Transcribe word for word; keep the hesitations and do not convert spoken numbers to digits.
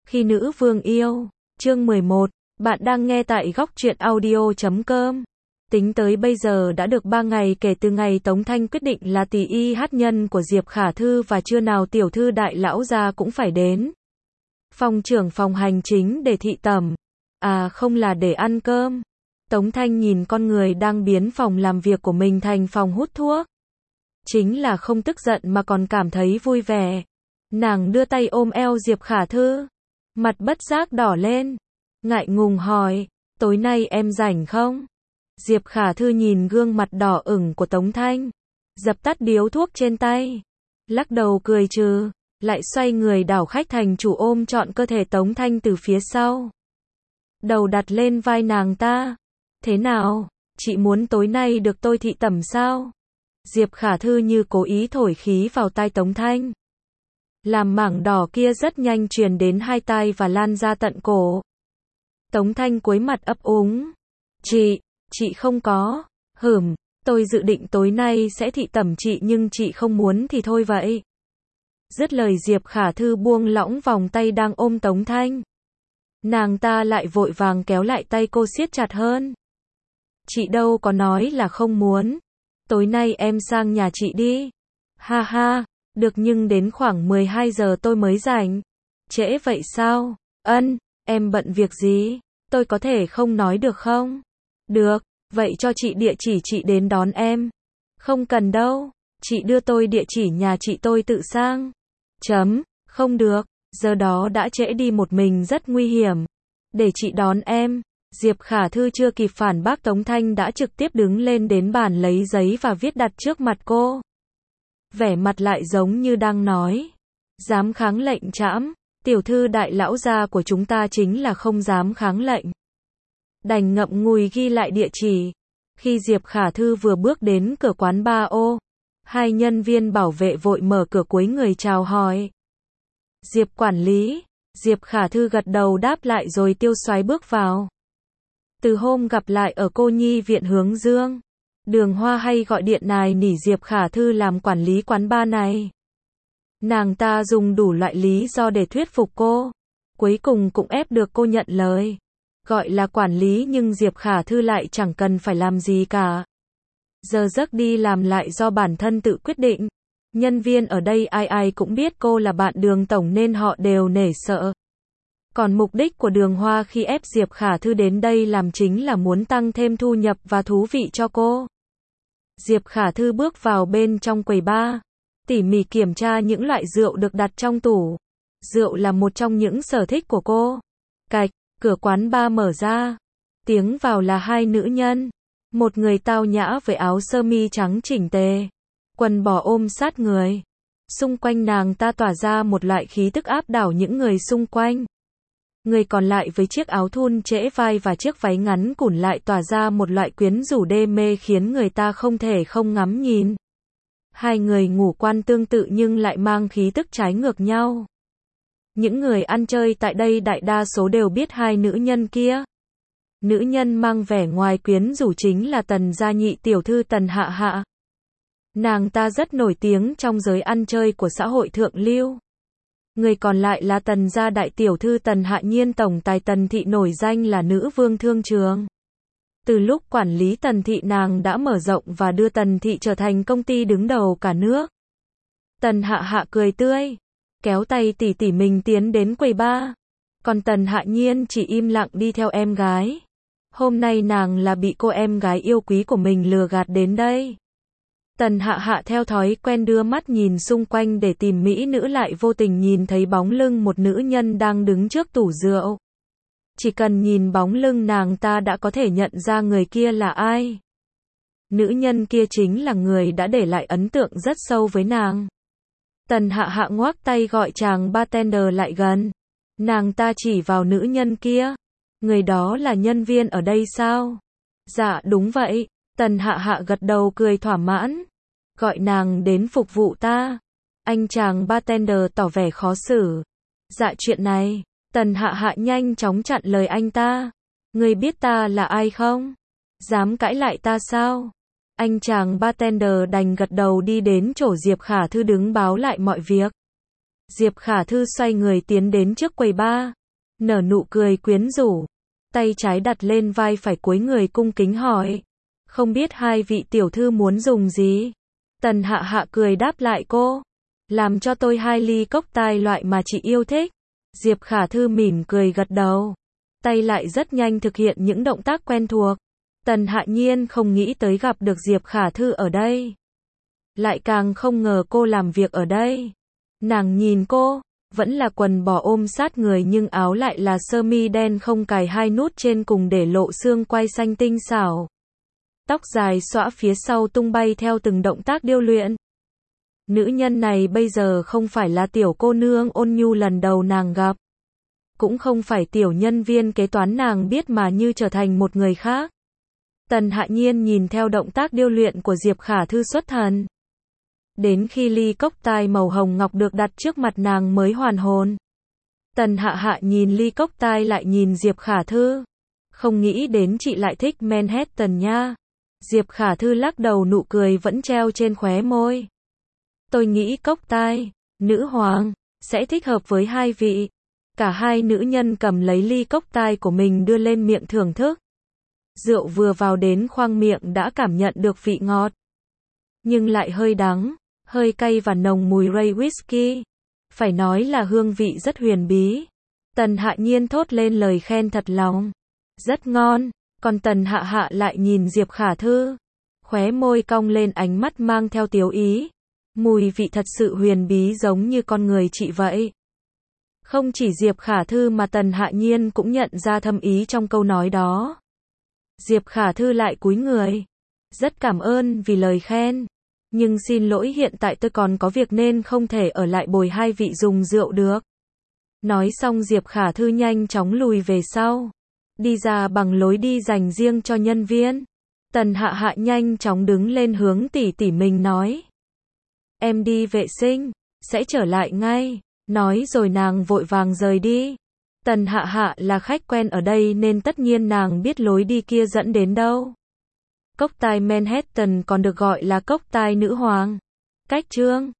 Khi nữ vương yêu, chương mười một, bạn đang nghe tại góc truyện audio chấm com. Tính tới bây giờ đã được ba ngày kể từ ngày Tống Thanh quyết định là tỷ y hát nhân của Diệp Khả Thư và trưa nào tiểu thư đại lão gia cũng phải đến phòng trưởng phòng hành chính để thị tẩm. À không, là để ăn cơm. Tống Thanh nhìn con người đang biến phòng làm việc của mình thành phòng hút thuốc. Chính là không tức giận mà còn cảm thấy vui vẻ. Nàng đưa tay ôm eo Diệp Khả Thư. Mặt bất giác đỏ lên. Ngại ngùng hỏi, tối nay em rảnh không? Diệp Khả Thư nhìn gương mặt đỏ ửng của Tống Thanh. Dập tắt điếu thuốc trên tay. Lắc đầu cười trừ. Lại xoay người đảo khách thành chủ ôm trọn cơ thể Tống Thanh từ phía sau. Đầu đặt lên vai nàng ta. Thế nào, chị muốn tối nay được tôi thị tẩm sao? Diệp Khả Thư như cố ý thổi khí vào tai Tống Thanh. Làm mảng đỏ kia rất nhanh truyền đến hai tai và lan ra tận cổ. Tống Thanh cúi mặt ấp úng. Chị, chị không có. Hửm, tôi dự định tối nay sẽ thị tẩm chị nhưng chị không muốn thì thôi vậy. Dứt lời Diệp Khả Thư buông lỏng vòng tay đang ôm Tống Thanh. Nàng ta lại vội vàng kéo lại tay cô siết chặt hơn. Chị đâu có nói là không muốn. Tối nay em sang nhà chị đi. Ha ha, được nhưng đến khoảng mười hai giờ tôi mới rảnh. Trễ vậy sao? Ân, em bận việc gì? Tôi có thể không nói được không? Được, vậy cho chị địa chỉ chị đến đón em. Không cần đâu, chị đưa tôi địa chỉ nhà chị tôi tự sang. Chấm, không được, giờ đó đã trễ đi một mình rất nguy hiểm. Để chị đón em. Diệp Khả Thư chưa kịp phản bác Tống Thanh đã trực tiếp đứng lên đến bàn lấy giấy và viết đặt trước mặt cô. Vẻ mặt lại giống như đang nói. Dám kháng lệnh trẫm, tiểu thư đại lão gia của chúng ta chính là không dám kháng lệnh. Đành ngậm ngùi ghi lại địa chỉ. Khi Diệp Khả Thư vừa bước đến cửa quán ba ô, hai nhân viên bảo vệ vội mở cửa cúi người chào hỏi. Diệp quản lý. Diệp Khả Thư gật đầu đáp lại rồi tiêu xoái bước vào. Từ hôm gặp lại ở cô nhi viện Hướng Dương, Đường Hoa hay gọi điện nài nỉ Diệp Khả Thư làm quản lý quán bar này. Nàng ta dùng đủ loại lý do để thuyết phục cô. Cuối cùng cũng ép được cô nhận lời. Gọi là quản lý nhưng Diệp Khả Thư lại chẳng cần phải làm gì cả. Giờ giấc đi làm lại do bản thân tự quyết định. Nhân viên ở đây ai ai cũng biết cô là bạn Đường tổng nên họ đều nể sợ. Còn mục đích của Đường Hoa khi ép Diệp Khả Thư đến đây làm chính là muốn tăng thêm thu nhập và thú vị cho cô. Diệp Khả Thư bước vào bên trong quầy bar, tỉ mỉ kiểm tra những loại rượu được đặt trong tủ. Rượu là một trong những sở thích của cô. Cạch, cửa quán bar mở ra. Tiếng vào là hai nữ nhân. Một người tao nhã với áo sơ mi trắng chỉnh tề, quần bò ôm sát người. Xung quanh nàng ta tỏa ra một loại khí tức áp đảo những người xung quanh. Người còn lại với chiếc áo thun trễ vai và chiếc váy ngắn cũn lại tỏa ra một loại quyến rũ đê mê khiến người ta không thể không ngắm nhìn. Hai người ngũ quan tương tự nhưng lại mang khí tức trái ngược nhau. Những người ăn chơi tại đây đại đa số đều biết hai nữ nhân kia. Nữ nhân mang vẻ ngoài quyến rũ chính là Tần gia nhị tiểu thư Tần Hạ Hạ. Nàng ta rất nổi tiếng trong giới ăn chơi của xã hội thượng lưu. Người còn lại là Tần gia đại tiểu thư Tần Hạ Nhiên, tổng tài Tần thị nổi danh là nữ vương thương trường. Từ lúc quản lý Tần thị nàng đã mở rộng và đưa Tần thị trở thành công ty đứng đầu cả nước. Tần Hạ Hạ cười tươi, kéo tay tỷ tỷ mình tiến đến quầy bar. Còn Tần Hạ Nhiên chỉ im lặng đi theo em gái. Hôm nay nàng là bị cô em gái yêu quý của mình lừa gạt đến đây. Tần Hạ Hạ theo thói quen đưa mắt nhìn xung quanh để tìm mỹ nữ, lại vô tình nhìn thấy bóng lưng một nữ nhân đang đứng trước tủ rượu. Chỉ cần nhìn bóng lưng nàng ta đã có thể nhận ra người kia là ai. Nữ nhân kia chính là người đã để lại ấn tượng rất sâu với nàng. Tần Hạ Hạ ngoác tay gọi chàng bartender lại gần. Nàng ta chỉ vào nữ nhân kia. Người đó là nhân viên ở đây sao? Dạ đúng vậy. Tần Hạ Hạ gật đầu cười thỏa mãn. Gọi nàng đến phục vụ ta. Anh chàng bartender tỏ vẻ khó xử. Dạ chuyện này. Tần Hạ Hạ nhanh chóng chặn lời anh ta. Người biết ta là ai không? Dám cãi lại ta sao? Anh chàng bartender đành gật đầu đi đến chỗ Diệp Khả Thư đứng báo lại mọi việc. Diệp Khả Thư xoay người tiến đến trước quầy bar. nở nụ cười quyến rũ, tay trái đặt lên vai phải cúi người cung kính hỏi. Không biết hai vị tiểu thư muốn dùng gì? Tần Hạ Hạ cười đáp lại cô. Làm cho tôi hai ly cốc tai loại mà chị yêu thích. Diệp Khả Thư mỉm cười gật đầu. Tay lại rất nhanh thực hiện những động tác quen thuộc. Tần Hạ Nhiên không nghĩ tới gặp được Diệp Khả Thư ở đây. Lại càng không ngờ cô làm việc ở đây. Nàng nhìn cô, vẫn là quần bò ôm sát người nhưng áo lại là sơ mi đen không cài hai nút trên cùng để lộ xương quai xanh tinh xảo. Tóc dài xõa phía sau tung bay theo từng động tác điêu luyện. Nữ nhân này bây giờ không phải là tiểu cô nương ôn nhu lần đầu nàng gặp. Cũng không phải tiểu nhân viên kế toán nàng biết mà như trở thành một người khác. Tần Hạ Nhiên nhìn theo động tác điêu luyện của Diệp Khả Thư xuất thần. Đến khi ly cốc tai màu hồng ngọc được đặt trước mặt nàng mới hoàn hồn. Tần Hạ Hạ nhìn ly cốc tai lại nhìn Diệp Khả Thư. Không nghĩ đến chị lại thích Manhattan nha. Diệp Khả Thư lắc đầu, nụ cười vẫn treo trên khóe môi. Tôi nghĩ cốc tai, nữ hoàng, sẽ thích hợp với hai vị. Cả hai nữ nhân cầm lấy ly cốc tai của mình đưa lên miệng thưởng thức. Rượu vừa vào đến khoang miệng đã cảm nhận được vị ngọt. Nhưng lại hơi đắng, hơi cay và nồng mùi ray whisky. Phải nói là hương vị rất huyền bí. Tần Hạ Nhiên thốt lên lời khen thật lòng. Rất ngon. Còn Tần Hạ Hạ lại nhìn Diệp Khả Thư. Khóe môi cong lên, ánh mắt mang theo tiếu ý. Mùi vị thật sự huyền bí giống như con người chị vậy. Không chỉ Diệp Khả Thư mà Tần Hạ Nhiên cũng nhận ra thâm ý trong câu nói đó. Diệp Khả Thư lại cúi người. Rất cảm ơn vì lời khen. Nhưng xin lỗi, hiện tại tôi còn có việc nên không thể ở lại bồi hai vị dùng rượu được. Nói xong Diệp Khả Thư nhanh chóng lùi về sau. Đi ra bằng lối đi dành riêng cho nhân viên. Tần Hạ Hạ nhanh chóng đứng lên hướng tỷ tỷ mình nói. Em đi vệ sinh, sẽ trở lại ngay. Nói rồi nàng vội vàng rời đi. Tần Hạ Hạ là khách quen ở đây nên tất nhiên nàng biết lối đi kia dẫn đến đâu. Cốc tai Manhattan còn được gọi là cốc tai nữ hoàng. Cách chương